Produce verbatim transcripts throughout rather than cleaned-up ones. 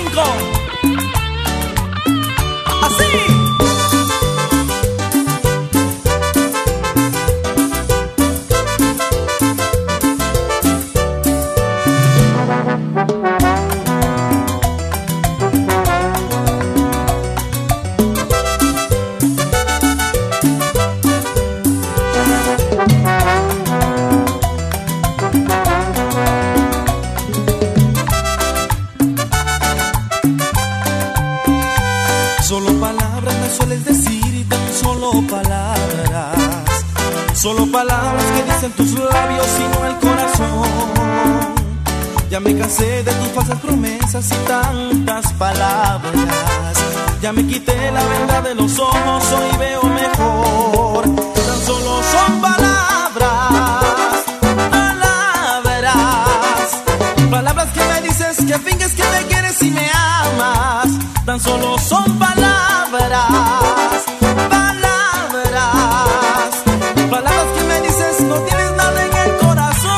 cinco. Así. Solo palabras me sueles decir y tan solo palabras. Solo palabras que dicen tus labios y no el corazón. Ya me cansé de tus falsas promesas y tantas palabras. Ya me quité la venda de los ojos, hoy veo mejor. Tan solo son palabras, palabras. Palabras que me dices, que finges que me quieres y me amas. Tan solo son palabras, palabras. Palabras que me dices, no tienes nada en el corazón.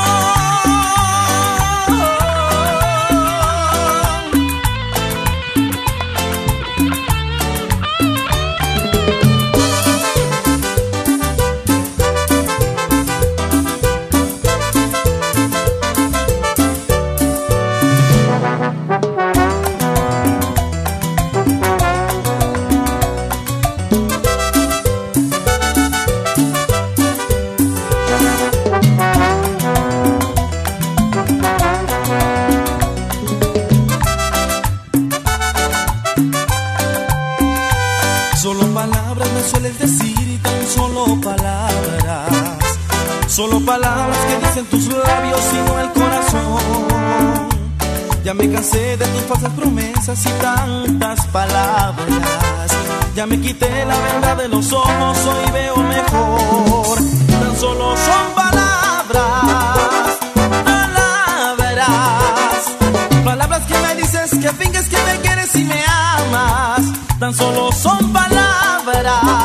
Solo palabras me sueles decir y tan solo palabras. Solo palabras que dicen tus labios y no el corazón. Ya me cansé de tus falsas promesas y tantas palabras. Ya me quité la venda de los ojos, hoy veo mejor. Tan solo son palabras, palabras. Palabras que me dices, que finges que me quieres y me amas. Tan solo son palabras.